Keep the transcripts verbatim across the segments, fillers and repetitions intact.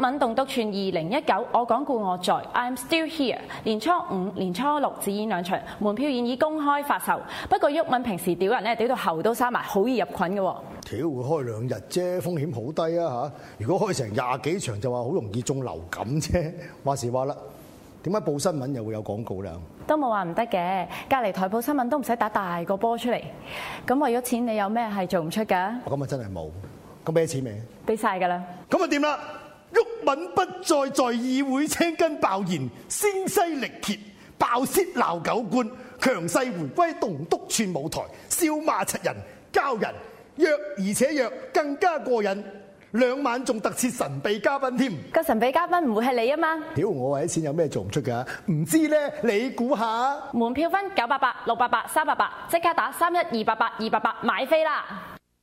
文棟篤串二零一九，我講故我在 ，I'm still here。年初五、年初六只演兩場，門票現已公開發售。不過毓民平時屌人咧，屌到喉都沙埋，好易入菌嘅喎。 屌會開兩日啫，風險好低啊嚇！如果開成廿幾場就話好容易中流感啫。話時話啦，點解報新聞又會有廣告咧？ 都冇話唔得嘅，隔離台報新聞都唔使打大個波出嚟。咁為咗錢，你有咩係做唔出㗎？ 我今日真係冇。咁俾錢未？ 俾晒㗎啦。咁啊掂啦！毓民不再在議會青筋爆現，聲嘶力竭，爆泄鬧狗官，強勢回歸棟篤串舞台，笑罵柒人，交人約而且約更加過癮。兩晚仲特設神秘嘉賓添， 個神秘嘉賓唔會係你啊嘛？ 屌我為啲錢有咩做唔出㗎？唔知咧，你估下？ 門票分九八八、六八八、三八八，即刻打三一二八八二八八買飛啦！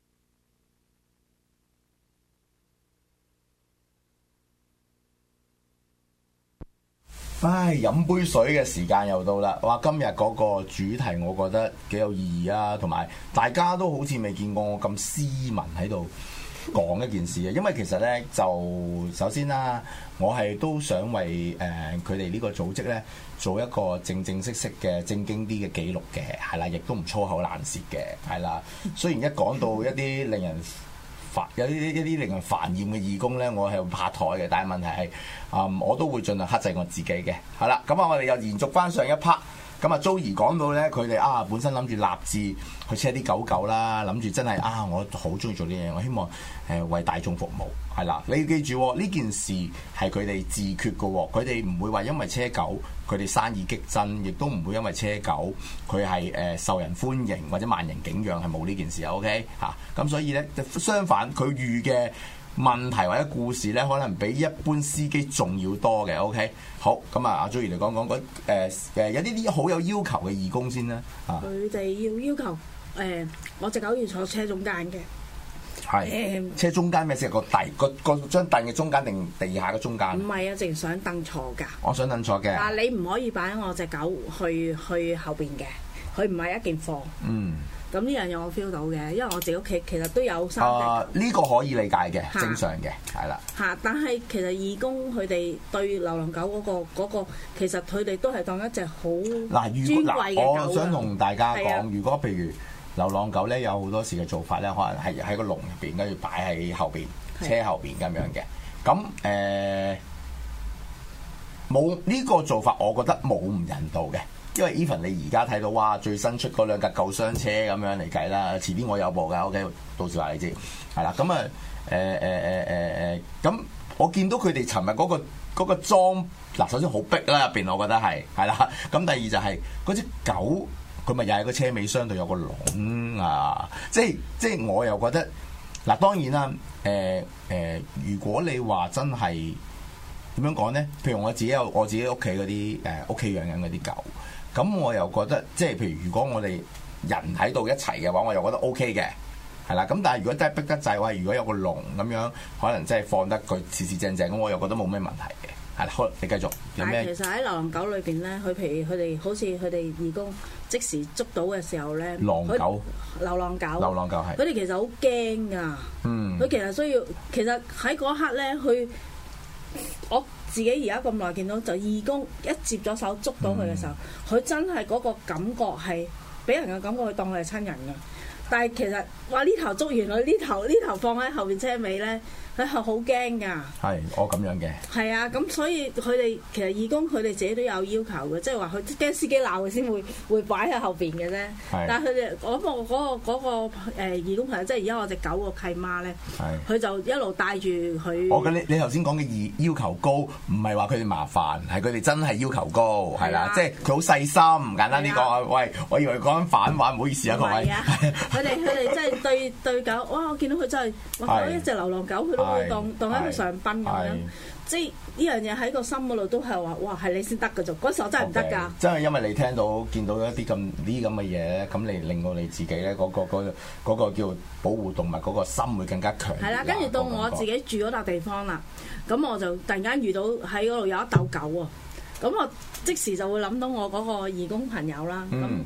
唉，飲杯水嘅時間又到啦！哇，今日嗰個主題我覺得幾有意義啊，同埋大家都好似未見過我咁斯文喺度講一件事啊。因為其實呢，就首先啦，我係都想為誒佢哋呢個組織呢做一個正正式式嘅正經啲嘅記錄嘅，係啦，亦都唔粗口爛舌嘅，係啦。雖然一講到一啲令人有啲一啲令人煩厭嘅義工咧，我係拍台嘅，但係問題係，嗯，我都會盡量克制我自己嘅，係啦。咁啊，我哋又延續翻上一 part，咁啊，Joey 講到咧，佢哋啊本身諗住立志去車啲狗狗啦，諗住真係啊，我好中意做呢樣嘢，我希望誒、呃、為大眾服務，係啦。你要記住呢件事係佢哋自決嘅喎，佢哋唔會話因為車狗佢哋生意激增，亦都唔會因為車狗佢係誒受人歡迎或者萬人景仰，係冇呢件事 OK 嚇。咁所以咧，相反佢遇嘅問題或者故事咧，可能比一般司機仲要多嘅。OK， 好，咁啊，阿 Joey 嚟講講嗰誒誒有啲啲好有要求嘅義工先啦。啊， 佢哋要要求誒、呃，我隻狗要坐車中間嘅。 係是。呃、車中間咩先？個地個個張凳嘅中間定地下嘅中間？唔係啊，淨係想凳坐㗎。 我想凳坐嘅。但你唔可以擺我隻狗去去後邊嘅，佢唔係一件貨。嗯。咁呢樣嘢我 feel 到嘅，因為我自己屋企其實都有三隻。啊， 呢個可以理解嘅，正常嘅，係啦。 嚇！但係其實義工佢哋對流浪狗嗰個嗰個，其實佢哋都係當一隻好嗱，尊貴嘅狗。 我想同大家講，如果譬如流浪狗咧，有好多時嘅做法咧，可能係喺個籠入邊，跟住擺喺後邊車後邊咁樣嘅。咁誒，冇呢個做法，我覺得冇唔人道嘅。因為 even 你而家睇到哇，最新出嗰兩架救傷車咁樣嚟計啦，遲啲我有部㗎 ，OK， 到時話你知，係啦，咁啊誒誒誒誒誒，咁、呃呃、我見到佢哋尋日嗰個嗰個裝嗱，首先好逼啦入邊，我覺得係係啦，咁第二就係嗰隻狗，佢咪又係個車尾箱度有個籠啊，即係即係我又覺得嗱，當然啦，誒、呃、誒、呃，如果你話真係點樣講咧，譬如我自己有我自己屋企嗰啲誒屋企養緊嗰啲狗。咁我又覺得，即係譬如如果我哋人喺度一齊嘅話，我又覺得 O K 嘅，係啦。咁但係如果真係逼得滯，話如果有個籠咁樣，可能真係放得佢四四正正，咁我又覺得冇咩問題嘅。係啦，好，你繼續。有咩？ 但係其實喺流浪狗裏邊咧，佢譬如佢哋好似佢哋義工即時捉到嘅時候咧， 狼狗、 流浪狗、 流浪狗係。 佢哋其實好驚㗎。嗯。佢其實需要，其實喺嗰一刻咧，佢我。自己而家咁耐見到就義工一接咗手捉到佢嘅時候，佢、嗯、真係嗰個感覺係俾人嘅感覺，佢當佢係親人㗎。但係其實話呢頭捉完佢，呢頭呢頭放喺後邊車尾咧，佢係好驚㗎。係， 我咁樣嘅。係啊，咁所以佢哋其實義工佢哋自己都有要求嘅，即係話佢驚司機鬧佢先會會擺喺後邊嘅啫。是但係佢哋我個嗰個嗰個誒義工朋友，即係而家我隻狗個契媽咧，佢是就一路帶住佢。 我嘅你你頭先講嘅要求高，唔係話佢哋麻煩，係佢哋真係要求高，係啦、啊，即係佢好細心。簡單啲講啊，喂，我以為講緊反話，唔好意思啊，各位。 佢哋佢哋真係對對狗，哇！我見到佢真係，哇！一隻流浪狗，佢都會當當喺佢上賓咁樣，即係呢樣嘢喺個心嗰度都係話，哇！係你先得㗎啫，嗰時候真係唔得㗎。 真係因為你聽到見到一啲咁呢啲咁嘅嘢咧，咁你令到你自己咧嗰個嗰嗰個叫保護動物嗰個心會更加強。 係啦，跟住到我自己住嗰笪地方啦，咁我就突然間遇到喺嗰度有一竇狗喎，咁我即時就會諗到我嗰個義工朋友啦。咁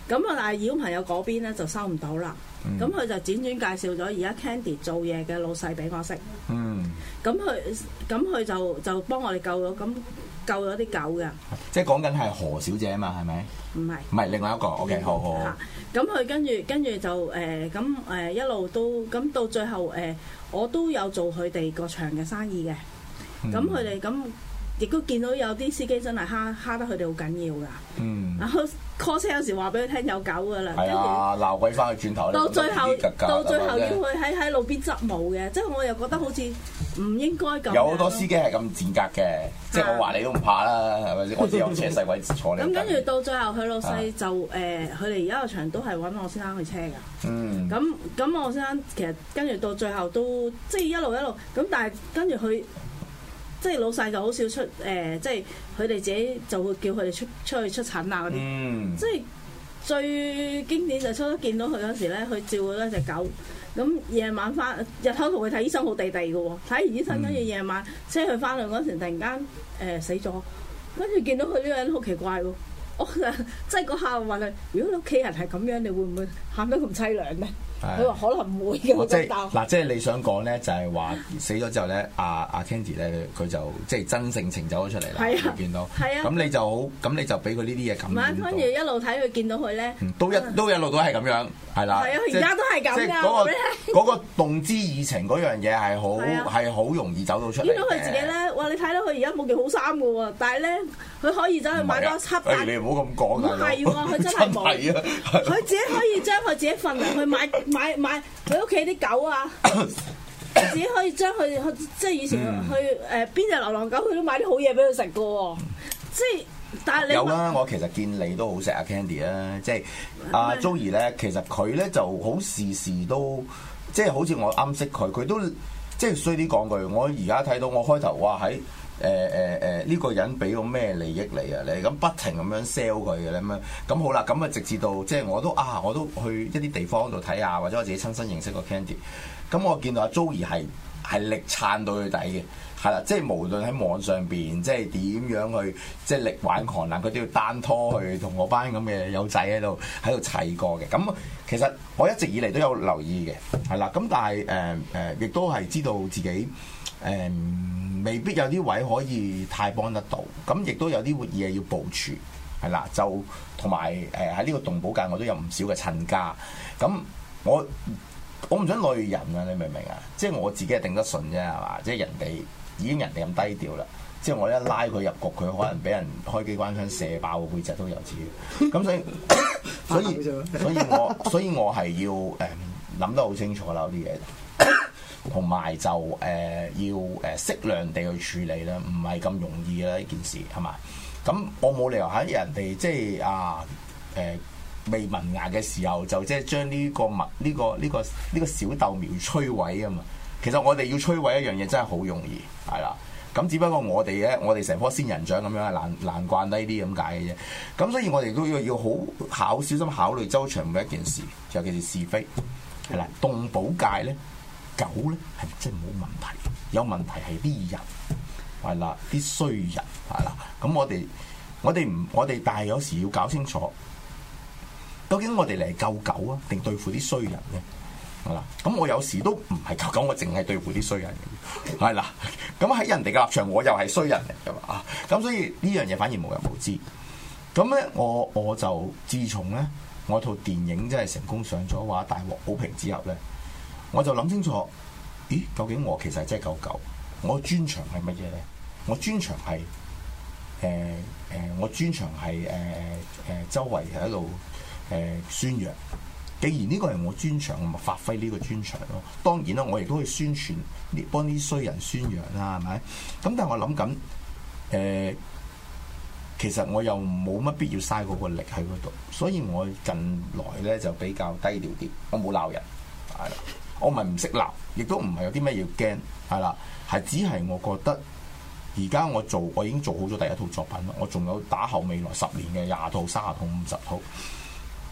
咁啊，但係義工朋友嗰邊咧就收唔到啦。咁佢、嗯、就輾轉介紹咗而家 Candy 做嘢嘅老細俾我識。嗯。咁佢咁佢就就幫我哋救咗咁救咗啲狗嘅。 即係講緊係何小姐啊嘛，係咪？唔係。唔係另外一個。OK，好好。 咁佢跟住跟住就誒咁誒一路都咁到最後誒、呃，我都有做佢哋個場嘅生意嘅。咁佢哋咁。亦都見到有啲司機真係蝦蝦得佢哋好緊要㗎，嗯，然後 call 車有時話俾佢聽有狗㗎啦， 係啊，鬧鬼翻去轉頭， 到最後到最後要佢喺喺路邊執毛嘅，即係我又覺得好似唔應該咁。有好多司機係咁賤格嘅，即係我話你都唔怕啦，係咪先？我知有車細鬼坐你。 咁跟住到最後佢老細就誒，佢哋而家個場都係揾我先生去車㗎，嗯，咁咁我先生其實跟住到最後都即係一路一路咁，但係跟住佢。即係老細就好少出誒、呃，即係佢哋自己就會叫佢哋出出去出診啊嗰啲。嗯、即係最經典就初初見到佢嗰時咧，佢照顧咗隻狗。咁夜晚翻日頭同佢睇醫生好地地嘅喎，睇完醫生跟住夜晚車佢翻去嗰時，突然間誒、呃、死咗。跟住見到佢呢個人好奇怪喎，我即係嗰下問佢：如果你屋企人係咁樣，你會唔會喊得咁凄涼咧？佢話可能唔會嘅， 即係嗱，即係你想講咧，就係話死咗之後咧，阿阿 Candy 咧，佢就即係真性情走咗出嚟啦，你見到，咁你就好，咁你就俾佢呢啲嘢感染到。跟住一路睇佢見到佢咧，都一都一路都係咁樣，係啦。係啊，而家都係咁㗎。即係嗰個嗰個動之以情嗰樣嘢係好係好容易走到出嚟。見到佢自己咧，哇！你睇到佢而家冇件好衫㗎喎，但係咧佢可以走去買多七百。你唔好咁講啊！唔係喎，佢真係冇。佢自己可以將佢自己份糧去買。買買佢屋企啲狗啊，自己可以將佢即係以前去誒邊隻流浪狗，佢都買啲好嘢俾佢食㗎喎。即係但係你有啦，我其實見你都好錫阿 Candy 啊，即係阿 Joey 咧，其實佢咧就好事事都即係好似我啱識佢，佢都即係衰啲講句，我而家睇到我開頭話喺。誒誒誒呢個人俾個咩利益你啊？你咁不停咁樣 sell 佢嘅咧咁樣，咁好啦，咁啊直至到即係我都啊，我都去一啲地方度睇下，或者我自己親身認識個 Candy，咁我見到阿 Joey 係係力撐到佢底嘅，係啦，即係無論喺網上邊，即係點樣去即係力玩狂瀾，佢都要單拖去同我班咁嘅友仔喺度喺度砌過嘅。咁其實我一直以嚟都有留意嘅，係啦，咁但係誒誒亦都係知道自己誒。呃未必有啲位可以太幫得到，咁亦都有啲嘢要部署，係啦，就同埋誒喺呢個動保界我都有唔少嘅親家，咁我我唔想累人啊，你明唔明啊？即係我自己係頂得順啫，係嘛？即係人哋已經人哋咁低調啦，即係我一拉佢入局，佢可能俾人開機關槍射爆個背脊都有次，咁所以所以所以我所以我係要誒諗得好清楚啦，啲嘢。同埋就誒、呃、要誒適量地去處理啦，唔係咁容易啦呢件事係嘛？咁我冇理由喺人哋即係啊誒、呃、未萌芽嘅時候就即係將呢個物呢、呢個呢、呢個呢、呢個小豆苗摧毀啊嘛！其實我哋要摧毀一樣嘢真係好容易係啦。咁只不過我哋咧，我哋成棵仙人掌咁樣難難慣低啲咁解嘅啫。咁所以我哋都要要好考小心考慮周詳每一件事，尤其是是非係啦。動保界咧。狗咧係真係冇問題，有問題係啲人係啦，啲衰人係啦。咁我哋我哋唔我哋，但係有時要搞清楚，究竟我哋嚟救狗啊，定對付啲衰人咧？係啦。咁我有時都唔係救狗，我淨係對付啲衰人嘅，係啦。咁喺人哋嘅立場，我又係衰人嚟㗎嘛。咁所以呢樣嘢反而無人無知。咁咧，我我就自從咧，我套電影真係成功上咗畫大獲好評之後咧。我就諗清楚，咦？究竟我其實真係救狗？我專長係乜嘢咧？我專長係誒誒，我專長係誒誒誒，周圍喺度誒宣揚。既然呢個係我專長，我咪發揮呢個專長咯。當然啦，我亦都可以宣傳，幫啲衰人宣揚啦，係咪？咁但係我諗緊誒，其實我又冇乜必要嘥嗰個力喺嗰度，所以我近來咧就比較低調啲，我冇鬧人，係啦。我唔係唔識鬧，亦都唔係有啲咩要驚，係啦，係只係我覺得而家我做，我已經做好咗第一套作品啦，我仲有打後未來十年嘅廿套、三十套、五十套，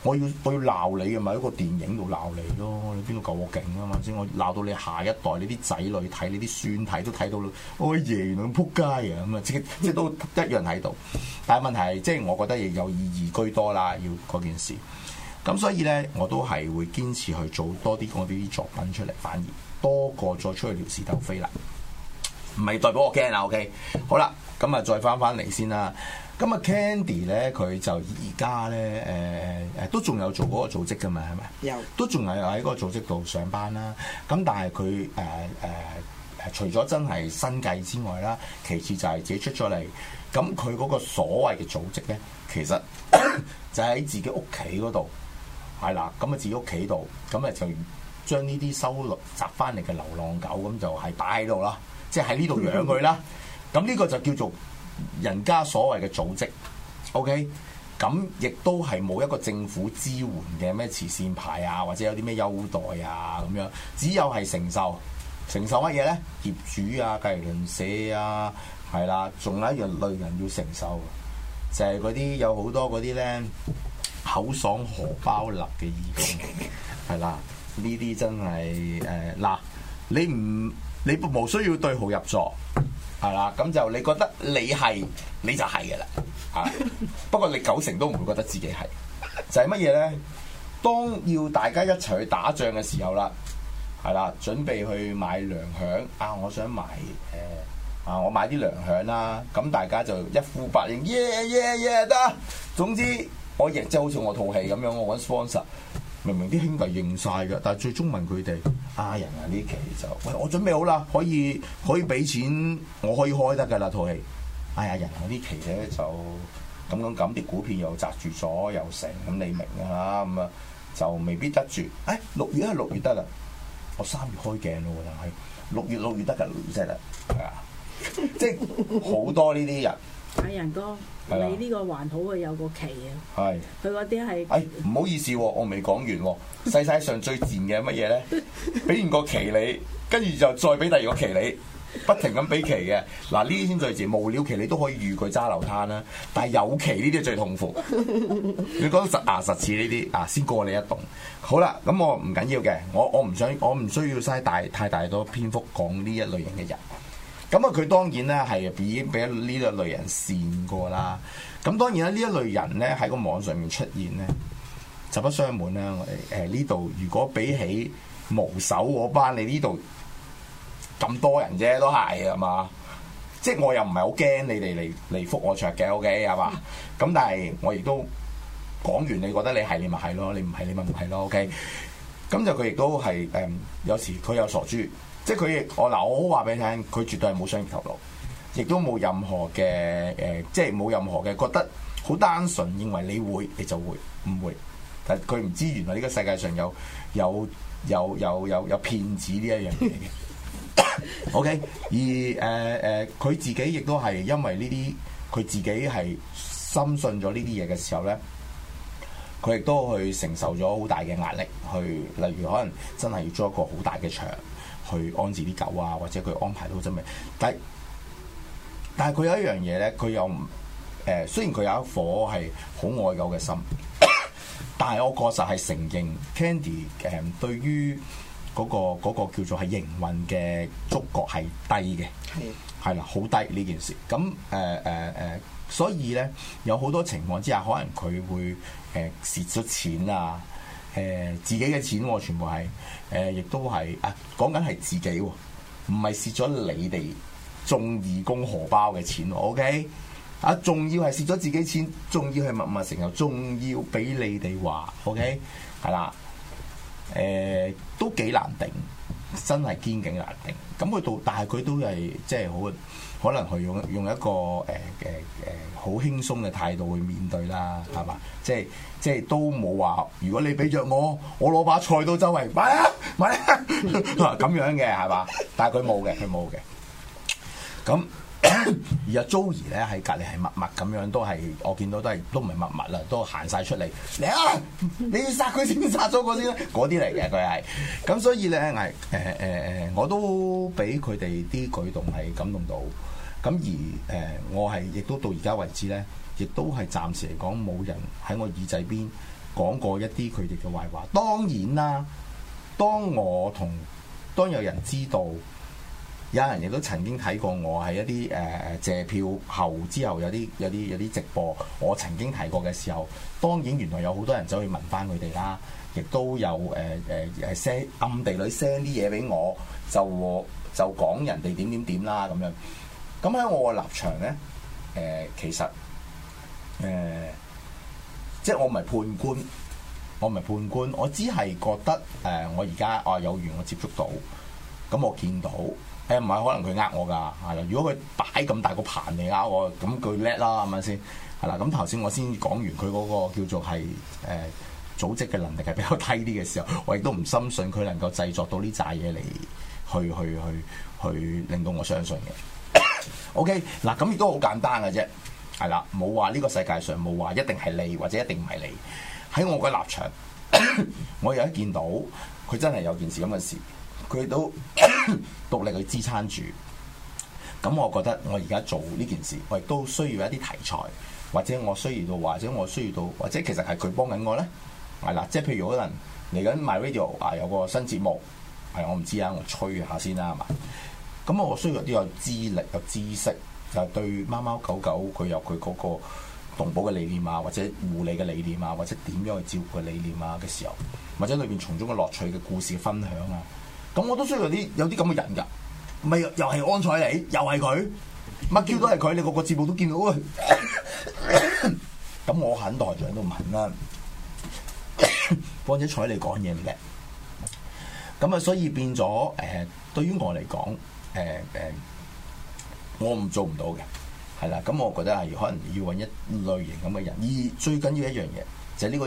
我要我要鬧你嘅咪喺個電影度鬧你咯，你邊度夠我勁啊嘛先？我鬧到你下一代，你啲仔女睇，你啲孫睇都睇到，我爺原來咁撲街啊咁啊！即即都一樣喺度。但係問題係，即係我覺得亦有意義居多啦，要嗰件事。咁所以咧，我都係會堅持去做多啲我啲作品出嚟，反而多過再出去撩是鬥非啦。唔係代表我驚啊 ，OK？ 好啦，咁啊再翻翻嚟先啦。咁啊 Candy 咧，佢就而家咧誒誒都仲有做嗰個組織㗎嘛，係咪？有。都仲係喺嗰個組織度上班啦。咁但係佢誒誒誒，除咗真係生計之外啦，其次就係自己出咗嚟。咁佢嗰個所謂嘅組織咧，其實就喺自己屋企嗰度，係啦。咁啊自己屋企度，咁啊就將呢啲收錄集翻嚟嘅流浪狗，咁就係擺喺度啦，即係喺呢度養佢啦。咁呢個就叫做人家所謂嘅組織 ，OK， 咁亦都係冇一個政府支援嘅咩慈善牌啊，或者有啲咩優待啊咁樣，只有係承受，承受乜嘢咧？業主啊、隔離鄰舍啊，係啦，仲有一樣類人要承受，就係嗰啲有好多嗰啲咧口爽荷包立嘅義工，係啦，呢啲真係誒嗱，你唔你無需要對號入座。係啦，咁就你覺得你係你就係嘅啦，啊！不過你九成都唔會覺得自己係，就係乜嘢咧？當要大家一齊去打仗嘅時候啦，係啦，準備去買糧餉啊！我想買誒、呃、啊，我買啲糧餉啦，咁大家就一呼百應，耶耶耶得！總之我亦即係好似我套戲咁樣，我揾 sponsor。明明啲兄弟認晒嘅，但係最終問佢哋：啊人啊，呢期就喂我準備好啦，可以可以俾錢，我可以開得㗎啦套戲。哎呀人啊，呢期咧就咁咁咁啲股票又擲住咗又成，咁你明㗎啦，咁啊就未必得住。誒六月係六月得啦，我三月開鏡咯，但係六月六月得㗎，六月真係得，係啊，即係好多呢啲人。 阿仁哥，你呢個還好佢有個期啊， 係佢嗰啲係。 誒唔好意思喎，我未講完喎。世界上最賤嘅乜嘢咧？俾完個期你，跟住就再俾第二個期你，不停咁俾期嘅。嗱呢啲先最賤，無了期你都可以預佢揸流攤啦。但係有期呢啲最痛苦。你講實牙實齒呢啲啊，先過你一棟。好啦，咁我唔緊要嘅，我我唔想，我唔需要嘥大太大多篇幅講呢一類型嘅人。咁啊，佢當然咧係已經俾呢一類人跣過啦。咁當然啦，呢一類人咧喺個網上面出現咧，實不相瞞啦。誒呢度如果比起無手嗰班，你呢度咁多人啫，都係係嘛？即係我又唔係好驚你哋嚟嚟覆我桌嘅，OK 係嘛？咁但係我亦都講完，你覺得你係你咪係咯，你唔係你咪唔係咯，OK？咁就佢亦都係誒，有時佢有傻豬。即係佢，我嗱，我好話俾你聽，佢絕對係冇商業頭腦，亦都冇任何嘅誒、呃，即係冇任何嘅覺得好單純，認為你會你就會唔會，但係佢唔知原來呢個世界上有有有有有有騙子呢一樣嘢嘅。OK，而誒誒，佢、呃呃、自己亦都係因為呢啲，佢自己係深信咗呢啲嘢嘅時候咧，佢亦都去承受咗好大嘅壓力，去例如可能真係要租一個好大嘅場。去安置啲狗啊，或者佢安排到真咩？但係但係佢有一樣嘢咧，佢又唔誒，雖然佢有一顆係好愛狗嘅心，但係我確實係承認 Candy 誒、呃、對於嗰、嗰個嗰個叫做係營運嘅觸覺係低嘅，係係啦，好低呢件事。咁誒誒誒，所以咧有好多情況之下，可能佢會誒蝕咗錢啊。誒、呃、自己嘅錢、哦、全部係誒，亦、呃、都係啊，講緊係自己喎、哦，唔係蝕咗你哋眾義工荷包嘅錢、哦、OK 啊，仲要係蝕咗自己錢，仲要係默默承受，仲要俾你哋話 OK 係啦，誒、呃、都幾難頂，真係堅勁難頂。咁佢到，但係佢都係即係好。可能佢用用一個誒誒誒好輕鬆嘅態度去面對啦，係嘛？即係即係都冇話，如果你俾着我，我攞把菜到周圍買啊買啊咁樣嘅係嘛？但係佢冇嘅，佢冇嘅。咁而阿 Joey 咧喺隔離係默默咁樣，都係我見到都係都唔係默默啦，都行晒出嚟嚟啊！你要殺佢先，殺咗佢先啦，嗰啲嚟嘅佢係。咁所以咧係誒誒誒，我都俾佢哋啲舉動係感動到。咁而誒、呃，我係亦都到而家為止咧，亦都係暫時嚟講冇人喺我耳仔邊講過一啲佢哋嘅壞話。當然啦，當我同當有人知道，有人亦都曾經睇過我係一啲誒誒謝票後之後有啲有啲有啲直播，我曾經提過嘅時候，當然原來有好多人走去問翻佢哋啦，亦都有誒誒誒 send 暗地裏 send 啲嘢俾我，就就講人哋點點點啦咁樣。咁喺我嘅立場咧，誒、呃、其實誒、呃、即係我唔係判官，我唔係判官，我只係覺得誒、呃、我而家啊有緣我接觸到，咁我見到。誒唔係可能佢呃我㗎，係啦。如果佢擺咁大個盤嚟呃我，咁佢叻啦，係咪先？係啦。咁頭先我先講完佢嗰個叫做係誒、呃、組織嘅能力係比較低啲嘅時候，我亦都唔深信佢能夠製作到呢扎嘢嚟去去去去令到我相信嘅。OK， 嗱咁亦都好簡單嘅啫，係啦，冇話呢個世界上冇話一定係你或者一定唔係你。喺我嘅立場，我有一見到佢真係有件事咁嘅事。佢都獨力去支撐住，咁我覺得我而家做呢件事，我亦都需要一啲題材，或者我需要到，或者我需要到，或者其實係佢幫緊我咧，係啦，即係譬如可能嚟緊 MyRadio 啊有個新節目，係我唔知啊，我吹下先啦，係嘛？咁我需要啲有資歷、有知識，就係對貓貓狗狗佢有佢嗰個動保嘅理念啊，或者護理嘅理念啊，或者點樣去照顧嘅理念啊嘅時候，或者裏邊從中嘅樂趣嘅故事嘅分享啊。咁我都需要有啲有啲咁嘅人㗎，咪又係安采妮，又係佢，乜 Q 都係佢，你個個節目都見到佢。咁我肯台長都唔肯啦，況且采妮講嘢唔叻，咁啊，所以變咗誒、呃，對於我嚟講，誒、呃、誒、呃，我唔做唔到嘅，係啦。咁我覺得係可能要揾一類型咁嘅人，而最緊要一樣嘢就係、是、呢個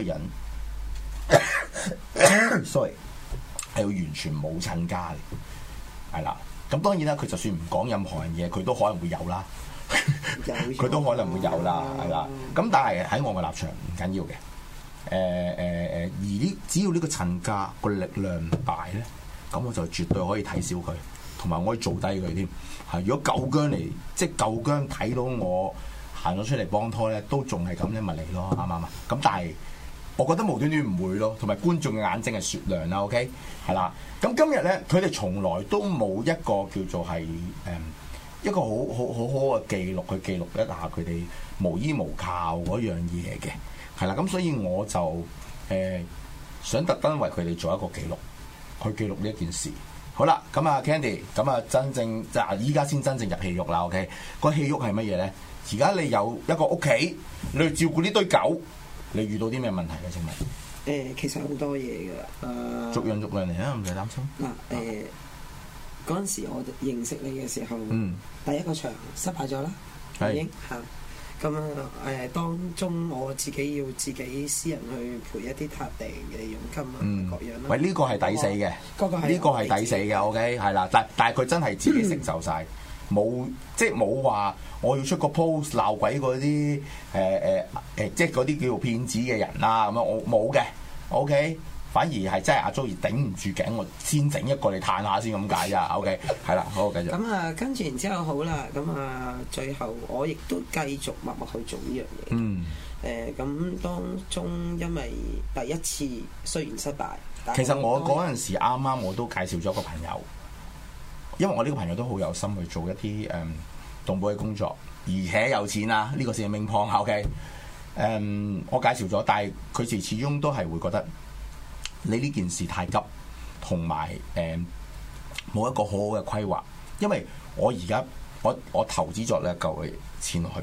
人，sorry。係要完全冇親家嘅，係啦。咁當然啦，佢就算唔講任何樣嘢，佢都可能會有啦。佢都可能會有啦，係啦。咁但係喺我嘅立場唔緊要嘅。誒誒誒，而呢只要呢個親家個力量唔大咧，咁我就絕對可以睇小佢，同埋我可以做低佢添。係如果夠姜嚟，即係夠姜睇到我行咗出嚟幫拖咧，都仲係咁咧，咪嚟咯，啱唔啱啊？咁但係。我覺得無端端唔會咯，同埋觀眾嘅眼睛係雪亮啦 ，OK， 係啦。咁今日咧，佢哋從來都冇一個叫做係誒、嗯、一個好好好好嘅記錄去記錄一下佢哋無依無靠嗰樣嘢嘅，係啦。咁所以我就誒、呃、想特登為佢哋做一個記錄，去記錄呢一件事。好啦，咁啊 Candy，咁啊真正就係依家先真正入戲肉啦 ，OK。個戲肉係乜嘢咧？而家你有一個屋企，你去照顧呢堆狗。你遇到啲咩問題嘅？請問？ 誒，其實好多嘢㗎。誒， 逐樣逐樣嚟啊，唔使擔心。 嗱，誒嗰陣時我認識你嘅時候， 嗯， 第一個場失敗咗啦，已經嚇。咁啊誒，當中我自己要自己私人去賠一啲撻訂嘅佣金啊，嗯、各樣啦。 喂，呢、呢個係抵死嘅， 嗰個係呢個係抵死嘅。OK，係啦，但但係佢真係自己承受晒。冇、嗯、即係冇話我要出個 post 鬧鬼嗰啲誒誒誒，即係嗰啲叫做騙子嘅人啦咁樣，我冇嘅。OK，反而係真係阿 Joey 頂唔住頸，我先整一個嚟嘆下先咁解咋。OK，係啦，好繼續。 咁啊，跟住然之後好啦，咁啊，最後我亦都繼續默默去做呢樣嘢。嗯。誒、呃，咁當中因為第一次雖然失敗，但其實我嗰陣時啱啱我都介紹咗個朋友。因為我呢個朋友都好有心去做一啲誒、嗯、動保嘅工作，而且有錢啦，呢、這個先係命磅 OK。誒、嗯，我介紹咗，但係佢哋始終都係會覺得你呢件事太急，同埋誒冇一個好好嘅規劃。因為我而家我我投資咗呢一嚿嘅錢落去，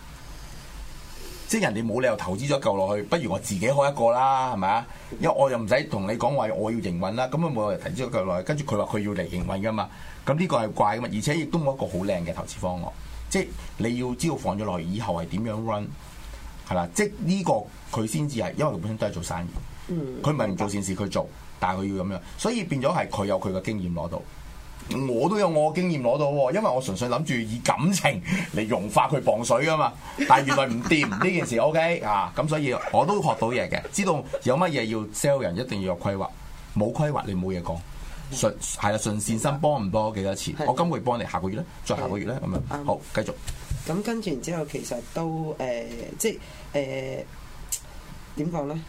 即係人哋冇理由投資咗嚿落去，不如我自己開一個啦，係咪啊？因為我又唔使同你講話我要營運啦，咁啊冇人投資咗嚿落去，跟住佢話佢要嚟營運噶嘛。咁呢個係怪噶嘛，而且亦都冇一個好靚嘅投資方案，即係你要知道放咗落去以後係點樣 run， 係啦，即係呢個佢先至係，因為佢本身都係做生意，佢唔係唔做善事佢做，但係佢要咁樣，所以變咗係佢有佢嘅經驗攞到，我都有我嘅經驗攞到喎，因為我純粹諗住以感情嚟融化佢磅水噶嘛，但係原來唔掂呢件事 OK 啊，咁所以我都學到嘢嘅，知道有乜嘢要 sell 人一定要有規劃，冇規劃你冇嘢講。純係啦，純善心幫唔多幾多錢？我今個月幫你，下個月咧，再下個月咧咁樣。嗯、好，繼續。 咁跟住然之後，其實都誒、呃，即係誒點講咧？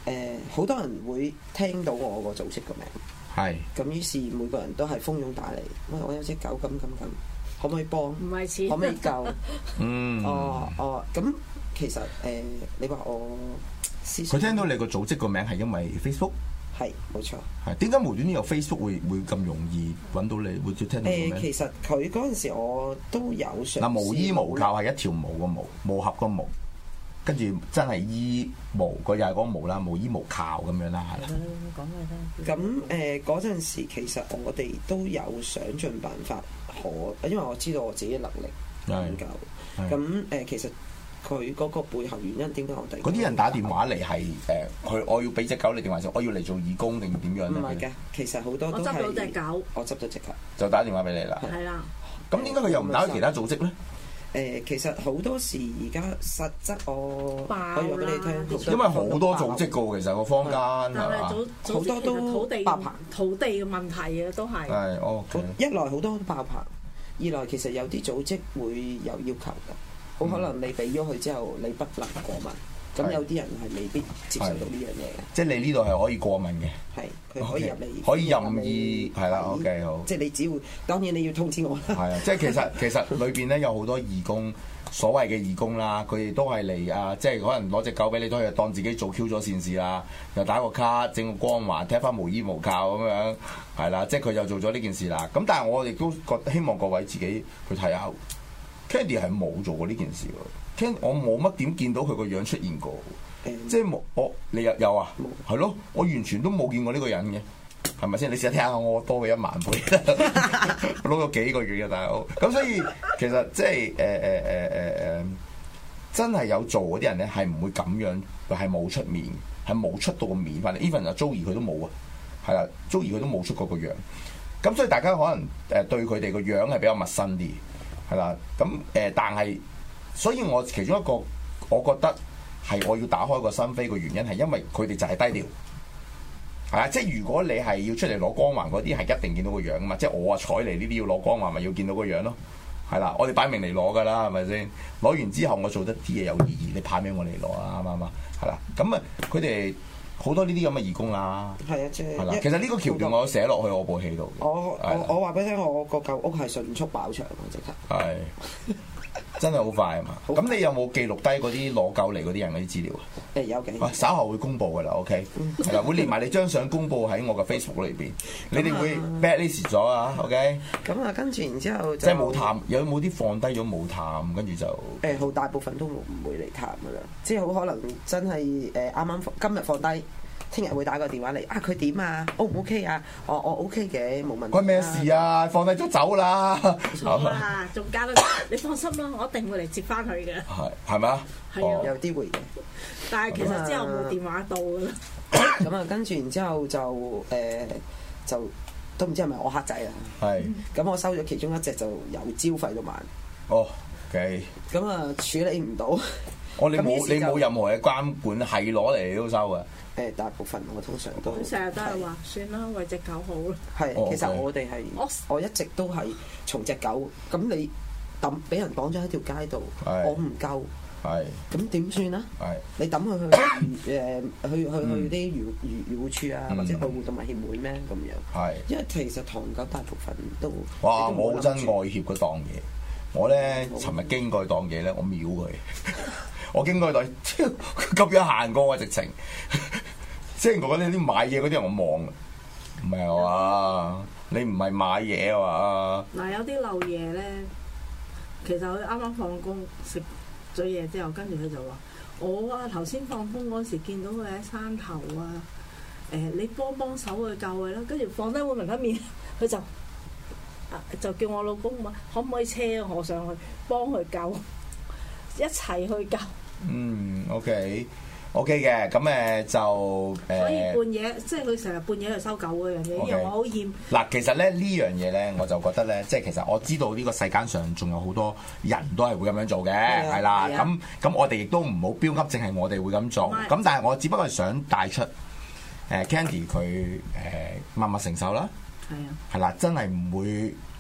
誒好多人會聽到我個組織個名， 係咁於是每個人都係蜂擁打嚟，喂，我有隻狗咁咁咁，可唔可以幫？ 唔係錢， 可唔可以救？ 嗯哦哦，咁其實誒，你話我佢聽到你個組織個名係因為 Facebook。 係冇錯， 係點解無端端有 Facebook 會會咁容易揾到你，會接聽到你咩？ 誒，其實佢嗰陣時我都有嘗試。 嗱，無依無靠係一條毛個毛，毛合個毛，跟住真係依無，佢又係嗰個毛啦，無依無靠咁樣啦，係啦。 講佢聽。 咁誒嗰陣時，其實我哋都有想盡辦法可，因為我知道我自己能力唔夠。咁誒，其實。佢嗰個背後原因點解我哋？ 嗰啲人打電話嚟係誒，佢我要俾隻狗你定還是我要嚟做義工定點樣咧？ 唔係嘅，其實好多都係我執到隻狗， 我執咗隻狗， 就打電話俾你啦。 係啦。 咁點解佢又唔打其他組織咧？ 誒，其實好多時而家實質我可以話俾你聽， 因為好多組織㗎，其實個坊間係嘛， 好多都土地爆棚， 土地嘅問題啊，都係。 係哦， 一來好多都爆棚，二來其實有啲組織會有要求㗎。好可能你俾咗佢之後，你不能過問。咁有啲人係未必接受到呢樣嘢嘅。 即係你呢度係可以過問嘅。 係，佢可以入嚟。 可以任意係啦。OK 好。 即係你只會，當然你要通知我啦。 係啊，即係其實其實裏邊咧有好多義工，所謂嘅義工啦，佢哋都係嚟啊，即係可能攞隻狗俾你，都係當自己做 Q 咗善事啦，又打個卡，整個光環，踢翻無依無靠咁樣，係啦，即係佢就做咗呢件事啦。咁但係我亦都覺得希望各位自己去睇下。Candy 係冇做過呢件事喎，Candy 我冇乜點見到佢個樣出現過，嗯、即係冇我你有有啊，係咯，我完全都冇見過呢個人嘅，係咪先？你試下聽下我多佢一萬倍，攞咗幾個月嘅大佬，咁所以其實即係誒誒誒誒誒，真係有做嗰啲人咧，係唔會咁樣，係冇出面，係冇出到個面，反正 even 阿 Joey 佢都冇啊，係啦 Joey 佢都冇出過個樣，咁所以大家可能誒對佢哋個樣係比較陌生啲。係啦，咁誒、呃，但係，所以我其中一個，我覺得係我要打開個心扉嘅原因係因為佢哋就係低調，係啊，即係如果你係要出嚟攞光環嗰啲，係一定見到個樣噶嘛，即係我啊彩嚟呢啲要攞光環，咪要見到個樣咯，係啦，我哋擺明嚟攞噶啦，係咪先？攞完之後我做得啲嘢有意義，你派俾我嚟攞啊，啱唔啱？係啦，咁啊，佢哋好多呢啲咁嘅義工啦， 係啊，即係， 係啦，其實呢個橋段我寫落去我部戲度。 我我我話俾你聽，我個舊屋係迅速爆場啊！即刻係真係好快啊嘛！咁你有冇記錄低嗰啲攞狗嚟嗰啲人嗰啲資料啊？ 誒有嘅， 稍後會公佈㗎啦。OK，係啦，會連埋你張相公佈喺我嘅 Facebook 裏邊，你哋會 blacklist 咗啊。OK， 咁啊，跟住然之後即係冇探，有冇啲放低咗冇探，跟住就誒好大部分都唔會嚟探㗎啦。即係好可能真係誒啱啱今日放低。聽日會打個電話嚟啊！佢點啊？O 唔 OK 啊？我我 OK 嘅，冇問題。 關咩事啊？放低咗走啦！ 錯啦，仲加得你放心啦，我一定會嚟接翻佢嘅。 係係咪啊？ 係啊， 有啲會嘅。 但係其實之後冇電話到啦。 咁啊，跟住然之後就誒就都唔知係咪我黑仔啊？ 係。 咁我收咗其中一隻就有招費到萬。 哦 ，OK。 咁啊，處理唔到。 我你冇你冇任何嘅監管，係攞嚟都收啊！ 誒，大部分我通常都佢成日都係話算啦，為隻狗好啦。 係，其實我哋係我我一直都係從隻狗咁你抌俾人綁咗喺條街度，我唔夠， 係咁點算啊？ 係你抌佢去誒去去去啲漁漁漁護處啊，或者愛護動物協會咩咁樣？係，因為其實唐狗大部分都哇！我好憎愛協嗰檔嘢，我咧尋日經過檔嘢咧，我秒佢。我經過佢，超急咗行過啊！直情，即係我覺得啲買嘢嗰啲人我望啊，唔係話你唔係買嘢啊嘛。嗱， 有啲漏嘢咧，其實佢啱啱放工食咗嘢之後，跟住佢就話：我啊頭先放工嗰時見到佢喺山頭啊，誒、呃、你幫幫手去救佢啦。跟住放低碗雲吞麵，佢就啊就叫我老公問可唔可以車我上去幫佢救。一齊去救。 嗯 ，OK，OK 嘅，咁誒就誒。 所以半夜，即係佢成日半夜去收狗嗰樣嘢，因為我好厭。 嗱，其實咧呢樣嘢咧，我就覺得咧，即係其實我知道呢個世間上仲有好多人都係會咁樣做嘅，係啦。咁咁我哋亦都唔好標級，淨係我哋會咁做。咁但係我只不過係想帶出誒 Candy 佢誒默默承受啦。 係啊。 係啦，真係唔會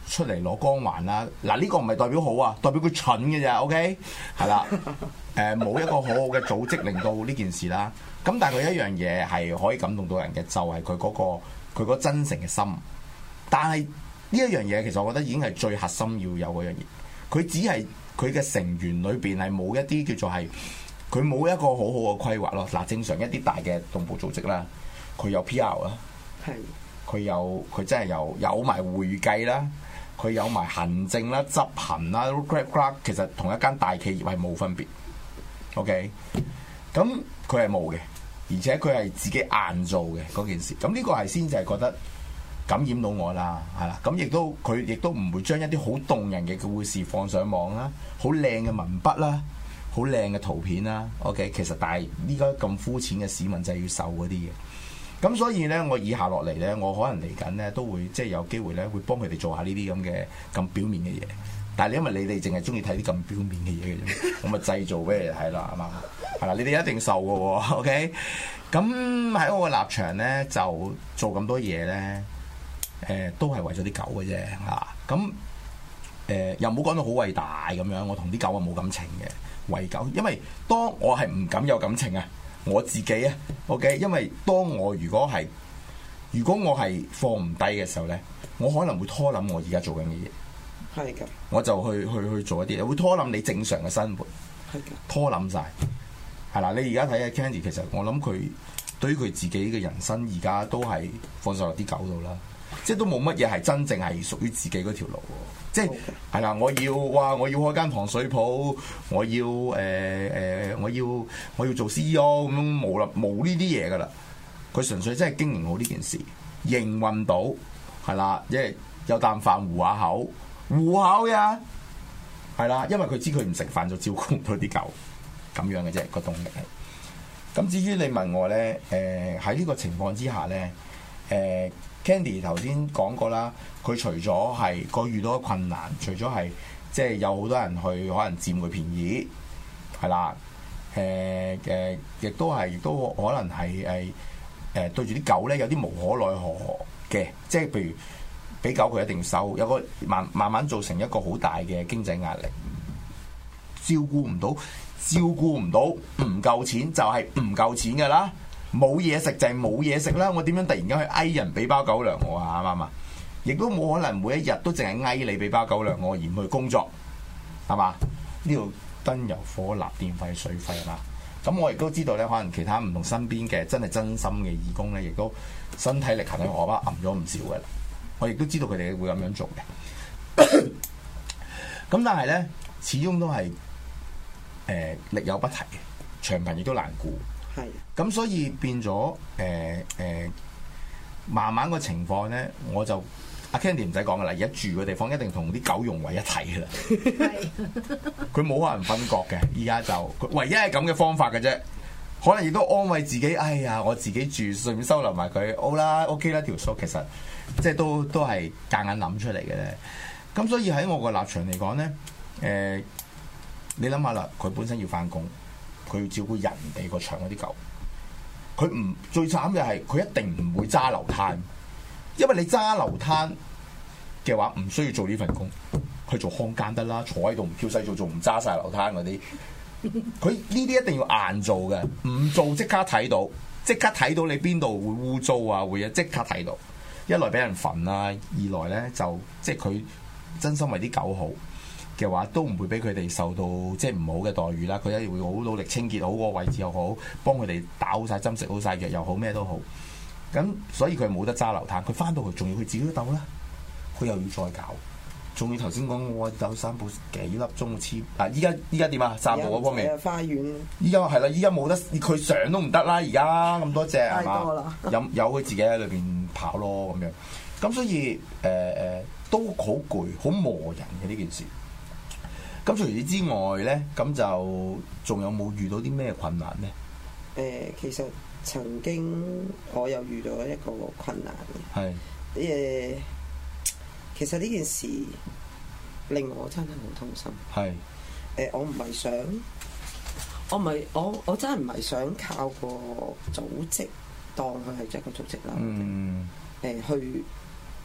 出嚟攞光環啦。嗱，呢個唔係代表好啊，代表佢蠢嘅咋 ，OK？ 係啦，誒冇一個好好嘅組織令到呢件事啦。咁但係佢一樣嘢係可以感動到人嘅，就係佢嗰個佢嗰真誠嘅心。但係呢一樣嘢其實我覺得已經係最核心要有嗰樣嘢。佢只係佢嘅成員裏邊係冇一啲叫做係佢冇一個好好嘅規劃咯。嗱，正常一啲大嘅動保組織啦，佢有 P R 啦，係佢有佢真係有有埋會計啦，佢有埋行政啦、執行啦 ，crap 其實同一間大企業係冇分別。OK，咁佢係冇嘅，而且佢係自己硬做嘅嗰件事。咁呢個係先就係覺得感染到我啦，係啦。咁亦都佢亦都唔會將一啲好動人嘅故事放上網啦，好靚嘅文筆啦，好靚嘅圖片啦。OK，其實但係依家咁膚淺嘅市民就係要受嗰啲嘢。咁所以咧，我以下落嚟咧，我可能嚟緊咧都會即係有機會咧，會幫佢哋做下呢啲咁嘅咁表面嘅嘢。但係因為你哋淨係中意睇啲咁表面嘅嘢嘅啫，我咪製造俾你睇啦，係嘛？係啦，你哋一定受嘅喎。OK，咁喺我嘅立場咧，就做咁多嘢咧，誒、呃、都係為咗啲狗嘅啫嚇。咁、啊、誒、呃、又冇講到好偉大咁樣，我同啲狗啊冇感情嘅，為狗，因為當我係唔敢有感情啊。我自己啊 ，OK， 因為當我如果係如果我係放唔低嘅時候咧，我可能會拖冧我而家做緊嘅嘢。係㗎，我就去去去做一啲嘢，會拖冧你正常嘅生活。係㗎，拖冧晒。係啦，你而家睇下 Candy，其實我諗佢對於佢自己嘅人生而家都係放晒落啲狗度啦，即係都冇乜嘢係真正係屬於自己嗰條路喎。即係係啦，我要哇！我要開間糖水鋪，我要誒誒、呃，我要我要做 C E O 咁樣，冇啦，冇呢啲嘢噶啦。佢純粹真係經營好呢件事，營運到係啦，即係有啖飯糊下口，糊口呀，係啦，因為佢知佢唔食飯就照顧唔到啲狗咁樣嘅啫，個動力係。咁至於你問我咧，誒喺呢個情況之下咧，誒、呃。Candy 頭先講過啦，佢除咗係佢遇到困難，除咗係即係有好多人去可能佔佢便宜，係啦，誒、呃、誒，亦都係亦都可能係誒誒對住啲狗咧有啲無可奈何嘅，即係譬如俾狗佢一定要收，有個慢慢慢造成一個好大嘅經濟壓力，照顧唔到，照顧唔到，唔夠錢就係唔夠錢㗎啦。冇嘢食就係冇嘢食啦，我點樣突然間去嗌人俾包狗糧我啊？啱唔啱？亦都冇可能每一日都淨係嗌你俾包狗糧我而唔去工作，係嘛？呢度燈油火蠟電費水費係嘛？咁我亦都知道咧，可能其他唔同身邊嘅真係真心嘅義工咧，亦都身體力行喺荷包揞咗唔少嘅啦。我亦都知道佢哋會咁樣做嘅。咁但係咧，始終都係誒、呃、力有不逮嘅，長貧亦都難顧。咁所以變咗誒誒，慢慢個情況咧，我就阿 Candy 唔使講噶啦，而家住嘅地方一定同啲狗融為一體噶啦。佢冇可能分割嘅，依家就佢唯一係咁嘅方法嘅啫。可能亦都安慰自己，哎呀，我自己住順便收留埋佢，好啦 ，OK 啦，條數其實即係都都係夾硬諗出嚟嘅咧。咁所以喺我個立場嚟講咧，誒、呃，你諗下啦，佢本身要翻工。佢要照顧人哋個場嗰啲狗，佢唔最慘嘅係佢一定唔會揸流灘，因為你揸流灘嘅話唔需要做呢份工，去做看更得啦，坐喺度唔叫細做做唔揸晒流灘嗰啲，佢呢啲一定要硬做嘅，唔做即刻睇到，即刻睇到你邊度會污糟啊，會啊即刻睇到，一來俾人煩啦，二來咧就即係佢真心為啲狗好嘅話，都唔會俾佢哋受到即係唔好嘅待遇啦。佢一定會好努力清潔好個位置又好，幫佢哋打好晒針、食好晒藥又好，咩都好。咁所以佢冇得揸流灘，佢翻到去仲要佢自己鬥啦，佢又要再搞，仲要頭先講我有散步幾粒鐘黐啊！依家依家點啊？散步嗰方面， 花園。依家係啦，依家冇得，佢上都唔得啦。而家咁多隻係嘛？有有佢自己喺裏邊跑咯咁樣。咁所以誒誒、呃、都好攰，好磨人嘅呢件事。咁除此之外咧，咁就仲有冇遇到啲咩困難咧？ 誒、呃，其實曾經我有遇到一個困難嘅。係誒是、呃，其實呢件事令我真係好痛心。係誒是、呃，我唔係想，我唔係我我真係唔係想靠個組織當佢係一個組織啦。嗯。誒、呃，去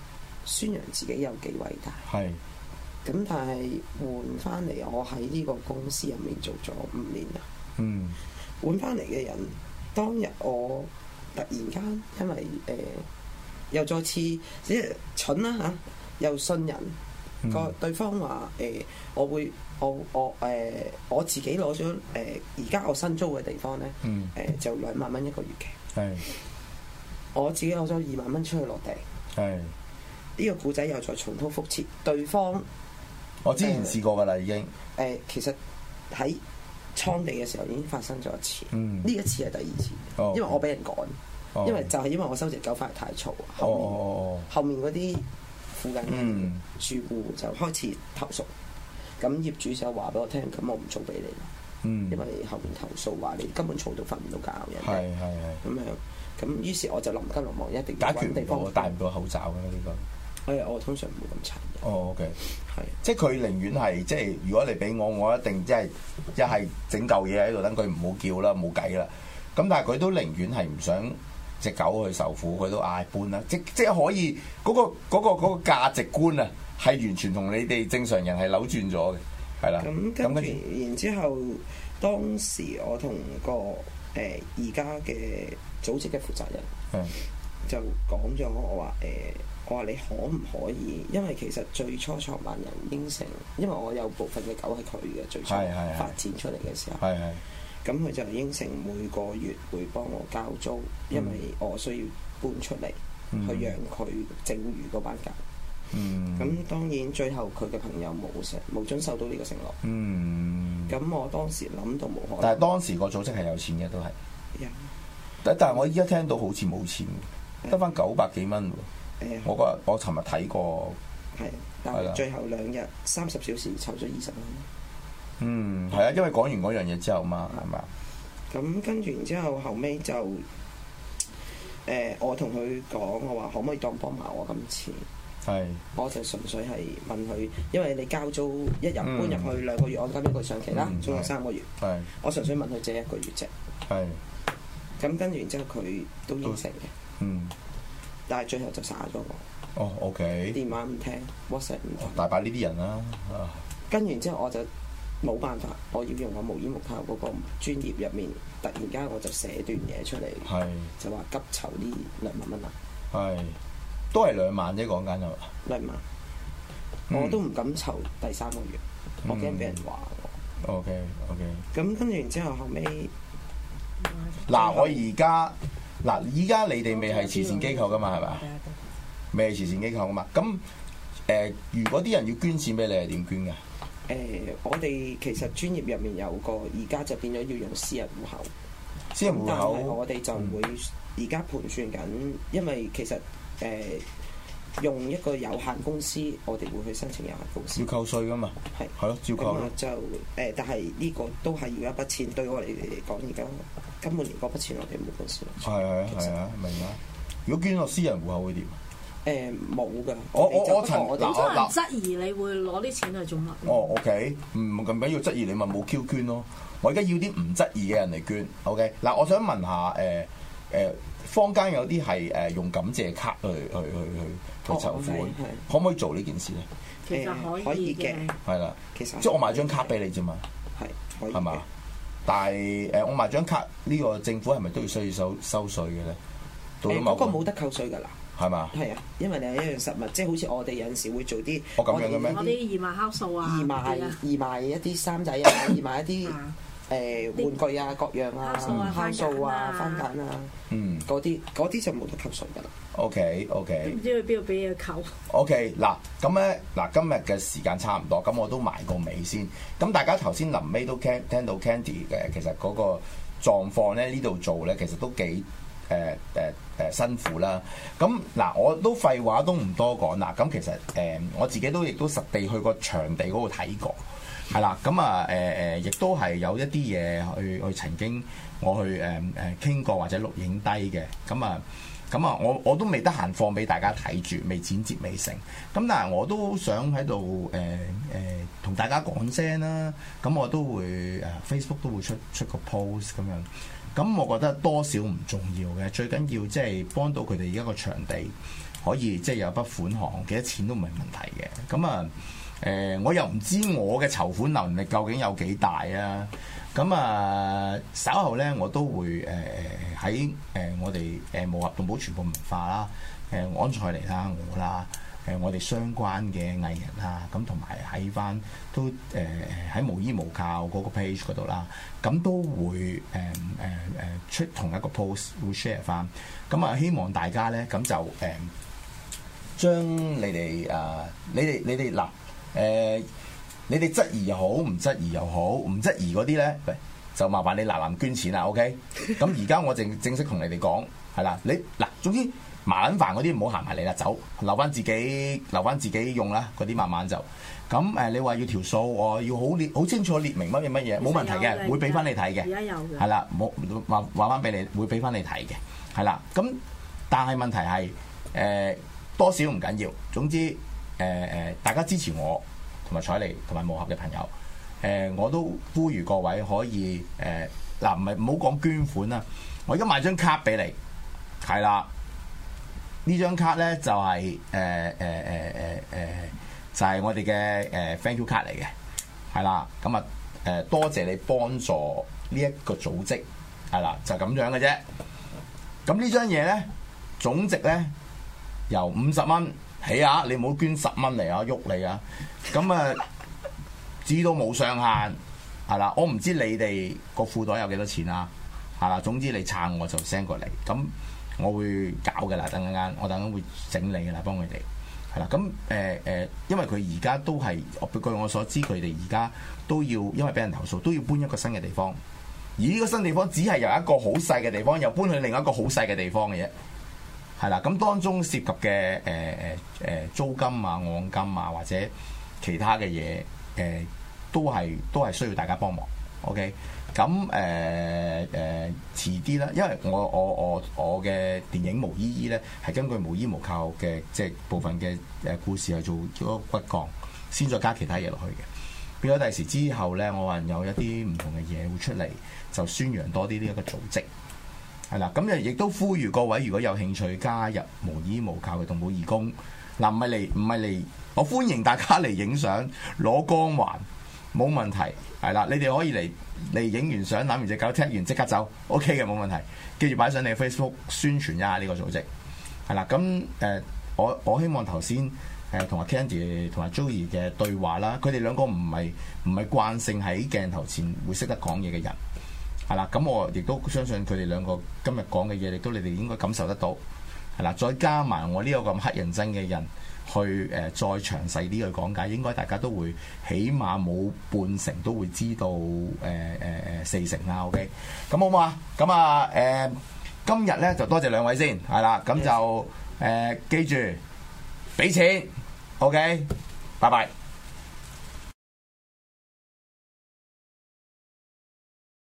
宣揚自己有幾偉大。 係。 咁但係換翻嚟，我喺呢個公司入面做咗五年啦。 嗯。 換翻嚟嘅人，當日我突然間因為誒、呃、又再次即係蠢啦嚇，又信人個、嗯、對方話誒、呃，我會我我誒、呃、我自己攞咗誒而家我新租嘅地方咧，誒、 嗯呃、就兩萬蚊一個月嘅。 係。 我自己攞咗二萬蚊出去落地。係。呢個故仔又再重蹈覆轍，對方。 我之前試過㗎啦，已經。誒、 呃，其實喺倉地嘅時候已經發生咗一次，呢、嗯、一次係第二次，哦、因為我俾人趕，哦、因為就係因為我收隻狗翻嚟太嘈，後面、哦、後面嗰啲附近嘅住戶就開始投訴，咁、嗯、業主就話俾我聽，咁我唔租俾你啦，嗯、因為後面投訴話你根本嘈到瞓唔到覺嘅，係係係咁樣，咁於是我就臨急臨忙一定要揾地方， 戴唔到口罩嘅呢、呢個。 誒，我通常唔會咁殘忍。 哦 ，OK， 係， 即係佢寧願係即係，如果你俾我，我一定即係一係整嚿嘢喺度，等佢唔好叫啦，冇計啦。咁但係佢都寧願係唔想隻狗去受苦，佢都嗌搬啦。即即係可以嗰、嗰個嗰、嗰個嗰、嗰個價值觀啊，係完全同你哋正常人係扭轉咗嘅，係啦。 咁跟住，然之後當時我同個誒而家嘅組織嘅負責人，嗯，就講咗我話誒。呃我話你可唔可以？因為其實最初創辦人應承，因為我有部分嘅狗係佢嘅最初發展出嚟嘅時候，咁佢就應承每個月會幫我交租，嗯、因為我需要搬出嚟、嗯、去養佢剩餘嗰班狗。咁、嗯、當然最後佢嘅朋友冇成冇遵守到呢個承諾。咁、嗯、我當時諗到冇可能。 但係當時個組織係有錢嘅，都係。Yeah. 但但係我依家聽到好似冇錢，得翻九百幾蚊喎。我嗰日我尋日睇過， 係，但係最後兩日三十小時籌咗二十蚊。 嗯，係啊，因為講完嗰樣嘢之後嘛，係咪啊？ 咁跟住然之後後尾就，誒、呃，我同佢講，我話可唔可以當幫埋我今次？係是，我就純粹係問佢，因為你交租一入搬入去兩個月按金一個上期啦，仲有三個月。係，我純粹問佢借一個月啫。係是，咁跟住然之後佢都應承嘅。嗯。但係最後就耍咗我。 哦 ，OK。 電話唔聽 ，WhatsApp 唔聽。 大把呢啲人啦。啊。 跟完之後我就冇辦法，我要用我無依無靠嗰個專業入面，突然間我就寫段嘢出嚟，係就話急籌呢兩萬蚊啦。係， 都係兩萬啫，講緊係嘛？ 兩萬，我都唔敢籌第三個月，我驚俾人話我。 OK，OK。 咁跟住之後後尾， 嗱我而家。嗱，依家你哋未係慈善機構噶嘛，係咪？未係慈善機構噶嘛？咁誒、呃，如果啲人要捐錢俾你，係點捐㗎？誒、 呃，我哋其實專業入面有個，而家就變咗要用私人戶口。 私人戶口，但係我哋就會而家盤算緊，因為其實誒、呃、用一個有限公司，我哋會去申請有限公司。 要扣稅㗎嘛？係係咯，照扣咯。 就誒、呃，但係呢個都係要一筆錢，對我哋嚟講，而家。今半年嗰筆錢我哋冇本事。 係係係啊，明白。如果捐落私人戶口會點？ 誒冇㗎。 我我我曾嗱嗱質疑你會攞啲錢去做乜？ 哦 OK，唔咁緊要質疑你咪冇 Q 捐咯。我而家要啲唔質疑嘅人嚟捐。OK，嗱，我想問下誒誒、呃呃，坊間有啲係誒用感謝卡去去去去去籌款，哦 okay，可唔可以做呢件事咧？ 其實可以嘅。 係啦， 其實即係我買張卡俾你啫嘛。 係可以。係嘛？ 但係誒，我買張卡呢個政府係咪都要需要收收稅嘅咧？ 誒，嗰個冇得扣稅㗎啦， 係嘛？ 係啊，因為你係一樣實物，即係好似我哋有陣時會做啲我咁樣嘅咩？ 嗰啲義賣酵素啊， 義賣義賣一啲衫仔啊，義賣一啲誒玩具啊，各樣啊，酵素啊，番梘啊，嗯，嗰啲嗰啲就冇得扣稅㗎啦。 OK OK。 唔知去邊度俾嘢扣 ？OK 嗱，咁咧嗱，今日嘅時間差唔多，咁我都埋個尾先。咁大家頭先臨尾都聽聽到 Candy 嘅，其實嗰個狀況咧，呢度做咧，其實都幾誒誒誒辛苦啦。咁嗱，我都廢話都唔多講啦。咁其實誒、呃，我自己都亦都實地去過場地嗰度睇過，係啦。咁啊誒誒，亦都係有一啲嘢去去曾經我去誒誒傾過或者錄影低嘅。咁啊。咁啊，我我都未得閒放俾大家睇住，未剪接未成。咁但係我都想喺度誒誒同大家講聲啦。咁我都會誒、呃、Facebook 都會出出個 post 咁樣。咁我覺得多少唔重要嘅，最緊要即係幫到佢哋而家個場地可以即係有筆款項，幾多錢都唔係問題嘅。咁啊誒，我又唔知我嘅籌款能力究竟有幾大啊？咁啊，稍後咧我都會誒喺誒我哋誒武俠動保全部文化啦，誒、呃、安采妮啦，我啦。誒、呃，我哋相關嘅藝人啦，咁同埋喺翻都誒喺無依無靠嗰個 page 嗰度啦，咁都會誒誒誒出同一個 post 會 share 翻，咁啊希望大家咧咁就誒、呃、將你哋啊、呃、你哋你哋嗱誒你哋質疑又好，唔質疑又好，唔質疑嗰啲咧，喂就麻煩你嗱嗱捐錢啦 ，OK？ 咁而家我正正式同你哋講係啦，你嗱總之。麻撚煩嗰啲唔好行埋嚟啦，走留翻自己，留翻自己用啦。嗰啲慢慢就咁誒。你話要條數，我要好列好清楚列明乜嘢乜嘢，冇問題嘅，會俾翻你睇嘅。 而家有嘅係啦，冇話話翻俾你，會俾翻你睇嘅。係啦，咁但係問題係誒、呃、多少唔緊要，總之誒誒、呃、大家支持我同埋采妮同埋武俠嘅朋友誒、呃，我都呼籲各位可以誒嗱，唔係唔好講捐款啦，我而家買張卡俾你，係啦。呢張卡咧就係誒誒誒誒誒，就係、是、我哋嘅誒 thank you 卡嚟嘅，係啦，咁啊誒多謝你幫助呢一個組織，係啦，就咁樣嘅啫。咁呢張嘢咧總值咧由五十蚊起啊，你唔好捐十蚊嚟啊，喐你啊！咁啊至到冇上限，係啦，我唔知你哋個褲袋有幾多錢啊，係啦，總之你撐我就 send 過嚟咁。我會搞嘅啦，等陣間我等陣會整理嘅啦，幫佢哋係啦。咁誒誒，因為佢而家都係，據我所知，佢哋而家都要，因為俾人投訴，都要搬一個新嘅地方。而呢個新地方只係由一個好細嘅地方，又搬去另一個好細嘅地方嘅啫。係啦，咁當中涉及嘅誒誒誒租金啊、按金啊或者其他嘅嘢誒，都係都係需要大家幫忙。OK。咁誒誒遲啲啦，因為我我我我嘅電影《無依依》咧係根據無依無靠嘅即係部分嘅誒故事係做咗骨幹，先再加其他嘢落去嘅。變咗第時之後咧，我話有一啲唔同嘅嘢會出嚟，就宣揚多啲呢一個組織係啦。咁亦都呼籲各位如果有興趣加入無依無靠嘅動保義工，嗱唔係嚟唔係嚟，我歡迎大家嚟影相攞光環，冇問題係啦，你哋可以嚟。你影完相攬完隻狗踢完即刻走 OK 嘅，冇問題，記住擺上你嘅 Facebook 宣傳一下呢個組織係啦。咁誒、呃、我我希望頭先誒同阿 Candy 同埋 Joey 嘅對話啦，佢哋兩個唔係唔係慣性喺鏡頭前會識得講嘢嘅人係啦。咁我亦都相信佢哋兩個今日講嘅嘢，亦都你哋應該感受得到係啦。再加埋我呢個咁黑人憎嘅人去誒、呃、再詳細啲去講解，應該大家都會起碼冇半成都會知道誒誒誒四成啦。OK，咁好唔好啊？咁啊誒，今日咧就多謝兩位先係啦，咁就誒、呃、記住俾錢 OK，拜拜。